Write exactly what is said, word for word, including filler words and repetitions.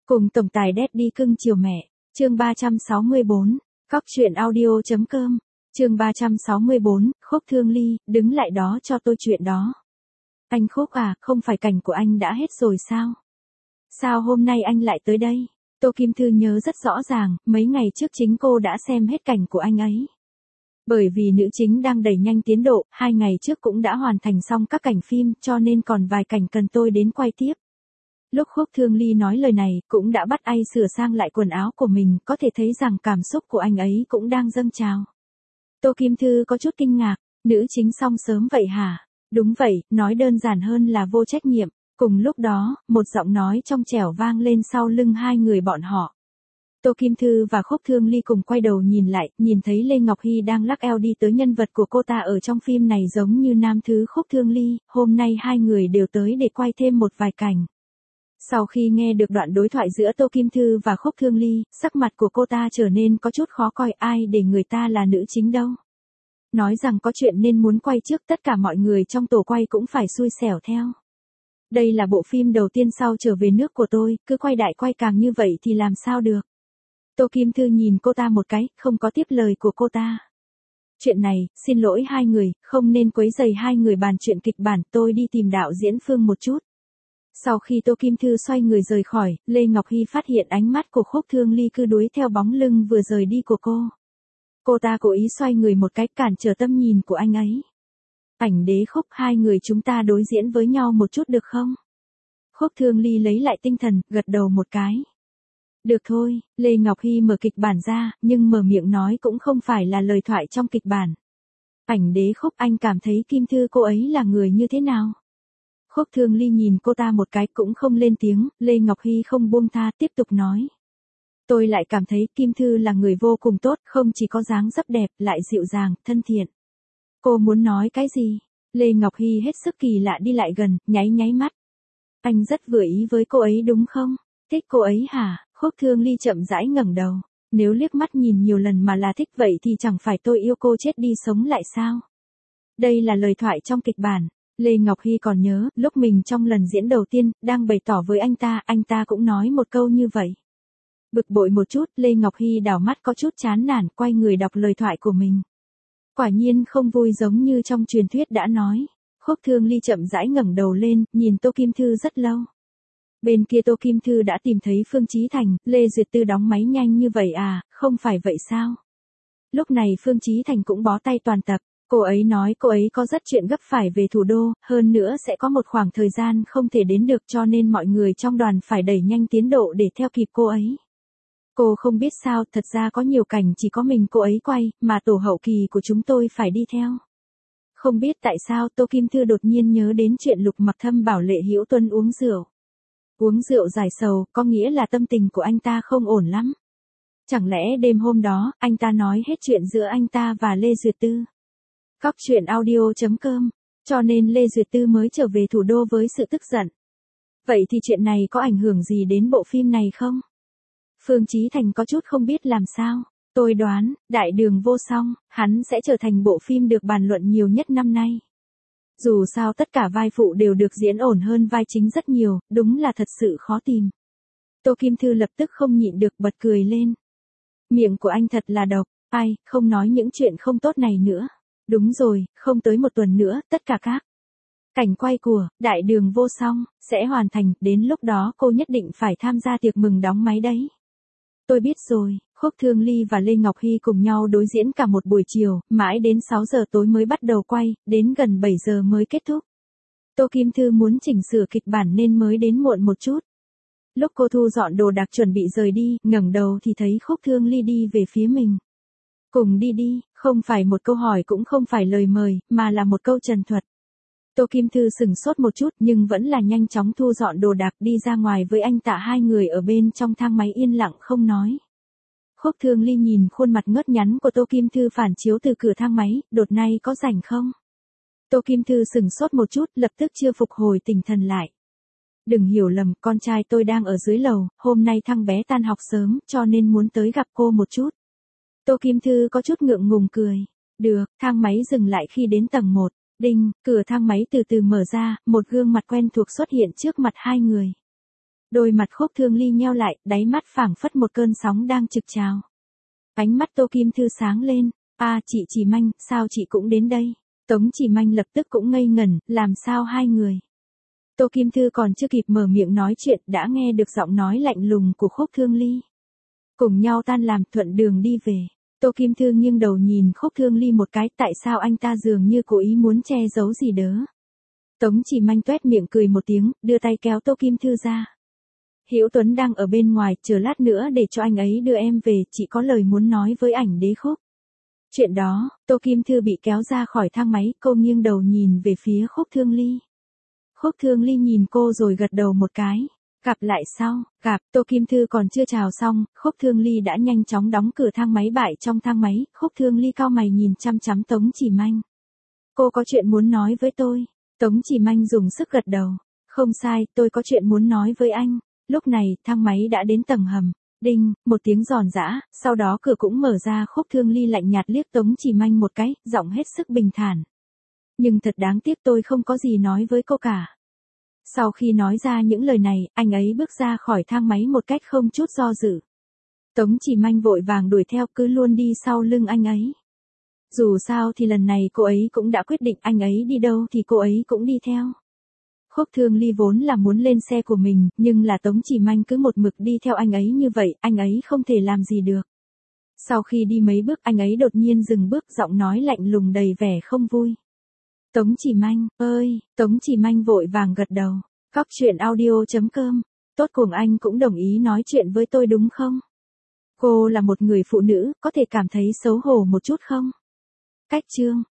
Cùng tổng tài Daddy cưng chiều mẹ, chương ba trăm sáu mươi bốn, cóc truyện audio.com, chương ba trăm sáu mươi bốn, Khúc Thương Ly, đứng lại đó cho tôi chuyện đó. Anh Khúc à, không phải cảnh của anh đã hết rồi sao? Sao hôm nay anh lại tới đây? Tô Kim Thư nhớ rất rõ ràng, mấy ngày trước chính cô đã xem hết cảnh của anh ấy. Bởi vì nữ chính đang đẩy nhanh tiến độ, hai ngày trước cũng đã hoàn thành xong các cảnh phim, cho nên còn vài cảnh cần tôi đến quay tiếp. Lúc Khúc Thương Ly nói lời này, cũng đã bắt ai sửa sang lại quần áo của mình, có thể thấy rằng cảm xúc của anh ấy cũng đang dâng trào. Tô Kim Thư có chút kinh ngạc, nữ chính xong sớm vậy hả? Đúng vậy, nói đơn giản hơn là vô trách nhiệm. Cùng lúc đó, một giọng nói trong trẻo vang lên sau lưng hai người bọn họ. Tô Kim Thư và Khúc Thương Ly cùng quay đầu nhìn lại, nhìn thấy Lê Ngọc Hy đang lắc eo đi tới nhân vật của cô ta ở trong phim này giống như nam thứ Khúc Thương Ly, hôm nay hai người đều tới để quay thêm một vài cảnh. Sau khi nghe được đoạn đối thoại giữa Tô Kim Thư và Khúc Thương Ly, sắc mặt của cô ta trở nên có chút khó coi, ai để người ta là nữ chính đâu. Nói rằng có chuyện nên muốn quay trước, tất cả mọi người trong tổ quay cũng phải xui xẻo theo. Đây là bộ phim đầu tiên sau trở về nước của tôi, cứ quay đại quay càng như vậy thì làm sao được. Tô Kim Thư nhìn cô ta một cái, không có tiếp lời của cô ta. Chuyện này, xin lỗi hai người, không nên quấy rầy hai người bàn chuyện kịch bản, tôi đi tìm đạo diễn Phương một chút. Sau khi Tô Kim Thư xoay người rời khỏi, Lê Ngọc Hy phát hiện ánh mắt của Khúc Thương Ly cứ đuối theo bóng lưng vừa rời đi của cô. Cô ta cố ý xoay người một cái cản trở tâm nhìn của anh ấy. Ảnh Đế Khúc, hai người chúng ta đối diễn với nhau một chút được không? Khúc Thương Ly lấy lại tinh thần, gật đầu một cái. Được thôi, Lê Ngọc Hy mở kịch bản ra, nhưng mở miệng nói cũng không phải là lời thoại trong kịch bản. Ảnh Đế Khúc, anh cảm thấy Kim Thư cô ấy là người như thế nào? Khúc Thương Ly nhìn cô ta một cái cũng không lên tiếng, Lê Ngọc Hy không buông tha, tiếp tục nói. Tôi lại cảm thấy Kim Thư là người vô cùng tốt, không chỉ có dáng dấp đẹp, lại dịu dàng, thân thiện. Cô muốn nói cái gì? Lê Ngọc Hy hết sức kỳ lạ đi lại gần, nháy nháy mắt. Anh rất vừa ý với cô ấy đúng không? Thích cô ấy hả? Khúc Thương Ly chậm rãi ngẩng đầu. Nếu liếc mắt nhìn nhiều lần mà là thích vậy thì chẳng phải tôi yêu cô chết đi sống lại sao? Đây là lời thoại trong kịch bản. Lê Ngọc Hy còn nhớ, lúc mình trong lần diễn đầu tiên, đang bày tỏ với anh ta, anh ta cũng nói một câu như vậy. Bực bội một chút, Lê Ngọc Hy đảo mắt có chút chán nản, quay người đọc lời thoại của mình. Quả nhiên không vui giống như trong truyền thuyết đã nói. Khúc Thương Ly chậm rãi ngẩng đầu lên, nhìn Tô Kim Thư rất lâu. Bên kia Tô Kim Thư đã tìm thấy Phương Chí Thành, Lê Duyệt Tư đóng máy nhanh như vậy à, không phải vậy sao? Lúc này Phương Chí Thành cũng bó tay toàn tập. Cô ấy nói cô ấy có rất chuyện gấp phải về thủ đô, hơn nữa sẽ có một khoảng thời gian không thể đến được cho nên mọi người trong đoàn phải đẩy nhanh tiến độ để theo kịp cô ấy. Cô không biết sao, thật ra có nhiều cảnh chỉ có mình cô ấy quay, mà tổ hậu kỳ của chúng tôi phải đi theo. Không biết tại sao Tô Kim Thư đột nhiên nhớ đến chuyện Lục Mặc Thâm bảo Lệ Hữu Tuân uống rượu. Uống rượu giải sầu, có nghĩa là tâm tình của anh ta không ổn lắm. Chẳng lẽ đêm hôm đó, anh ta nói hết chuyện giữa anh ta và Lê Duyệt Tư. Cóc truyện audio.com, cho nên Lê Duyệt Tư mới trở về thủ đô với sự tức giận. Vậy thì chuyện này có ảnh hưởng gì đến bộ phim này không? Phương Chí Thành có chút không biết làm sao. Tôi đoán, Đại Đường Vô Song, hắn sẽ trở thành bộ phim được bàn luận nhiều nhất năm nay. Dù sao tất cả vai phụ đều được diễn ổn hơn vai chính rất nhiều, đúng là thật sự khó tìm. Tô Kim Thư lập tức không nhịn được bật cười lên. Miệng của anh thật là độc, ai, không nói những chuyện không tốt này nữa. Đúng rồi, không tới một tuần nữa, tất cả các cảnh quay của Đại Đường Vô Song sẽ hoàn thành, đến lúc đó cô nhất định phải tham gia tiệc mừng đóng máy đấy. Tôi biết rồi, Khúc Thương Ly và Lê Ngọc Hy cùng nhau đối diễn cả một buổi chiều, mãi đến sáu giờ tối mới bắt đầu quay, đến gần bảy giờ mới kết thúc. Tô Kim Thư muốn chỉnh sửa kịch bản nên mới đến muộn một chút. Lúc cô thu dọn đồ đạc chuẩn bị rời đi, ngẩng đầu thì thấy Khúc Thương Ly đi về phía mình. Cùng đi đi, không phải một câu hỏi cũng không phải lời mời, mà là một câu trần thuật. Tô Kim Thư sừng sốt một chút nhưng vẫn là nhanh chóng thu dọn đồ đạc đi ra ngoài với anh Tạ, hai người ở bên trong thang máy yên lặng không nói. Khúc Thương Ly nhìn khuôn mặt ngớt nhắn của Tô Kim Thư phản chiếu từ cửa thang máy, đột nay có rảnh không? Tô Kim Thư sừng sốt một chút, lập tức chưa phục hồi tinh thần lại. Đừng hiểu lầm, con trai tôi đang ở dưới lầu, hôm nay thằng bé tan học sớm, cho nên muốn tới gặp cô một chút. Tô Kim Thư có chút ngượng ngùng cười. Được, thang máy dừng lại khi đến tầng một. Đinh, cửa thang máy từ từ mở ra, một gương mặt quen thuộc xuất hiện trước mặt hai người. Đôi mặt Khúc Thương Ly nheo lại, đáy mắt phảng phất một cơn sóng đang trực trào. Ánh mắt Tô Kim Thư sáng lên, "A, chị Chỉ Manh, sao chị cũng đến đây?" Tống Chỉ Manh lập tức cũng ngây ngẩn, làm sao hai người? Tô Kim Thư còn chưa kịp mở miệng nói chuyện, đã nghe được giọng nói lạnh lùng của Khúc Thương Ly. Cùng nhau tan làm, thuận đường đi về. Tô Kim Thư nghiêng đầu nhìn Khúc Thương Ly một cái, tại sao anh ta dường như cố ý muốn che giấu gì đó. Tống Chỉ Manh toét miệng cười một tiếng, đưa tay kéo Tô Kim Thư ra. Hữu Tuấn đang ở bên ngoài, chờ lát nữa để cho anh ấy đưa em về, chị có lời muốn nói với ảnh đế Khúc. Chuyện đó, Tô Kim Thư bị kéo ra khỏi thang máy, cô nghiêng đầu nhìn về phía Khúc Thương Ly. Khúc Thương Ly nhìn cô rồi gật đầu một cái. Gặp lại sau, gặp, Tô Kim Thư còn chưa chào xong, Khúc Thương Ly đã nhanh chóng đóng cửa thang máy bại trong thang máy, Khúc Thương Ly cau mày nhìn chăm chăm Tống Chỉ Manh. Cô có chuyện muốn nói với tôi. Tống Chỉ Manh dùng sức gật đầu. Không sai, tôi có chuyện muốn nói với anh. Lúc này, thang máy đã đến tầng hầm. Đinh, một tiếng giòn giã, sau đó cửa cũng mở ra. Khúc Thương Ly lạnh nhạt liếc Tống Chỉ Manh một cái, giọng hết sức bình thản. Nhưng thật đáng tiếc tôi không có gì nói với cô cả. Sau khi nói ra những lời này, anh ấy bước ra khỏi thang máy một cách không chút do dự. Tống Chỉ Manh vội vàng đuổi theo, cứ luôn đi sau lưng anh ấy. Dù sao thì lần này cô ấy cũng đã quyết định anh ấy đi đâu thì cô ấy cũng đi theo. Khúc Thương Ly vốn là muốn lên xe của mình, nhưng là Tống Chỉ Manh cứ một mực đi theo anh ấy như vậy, anh ấy không thể làm gì được. Sau khi đi mấy bước anh ấy đột nhiên dừng bước, giọng nói lạnh lùng đầy vẻ không vui. Tống Chỉ Manh, ơi, Tống Chỉ Manh vội vàng gật đầu. Cóc truyện audio chấm com, tốt cùng anh cũng đồng ý nói chuyện với tôi đúng không? Cô là một người phụ nữ, có thể cảm thấy xấu hổ một chút không? Cách chương.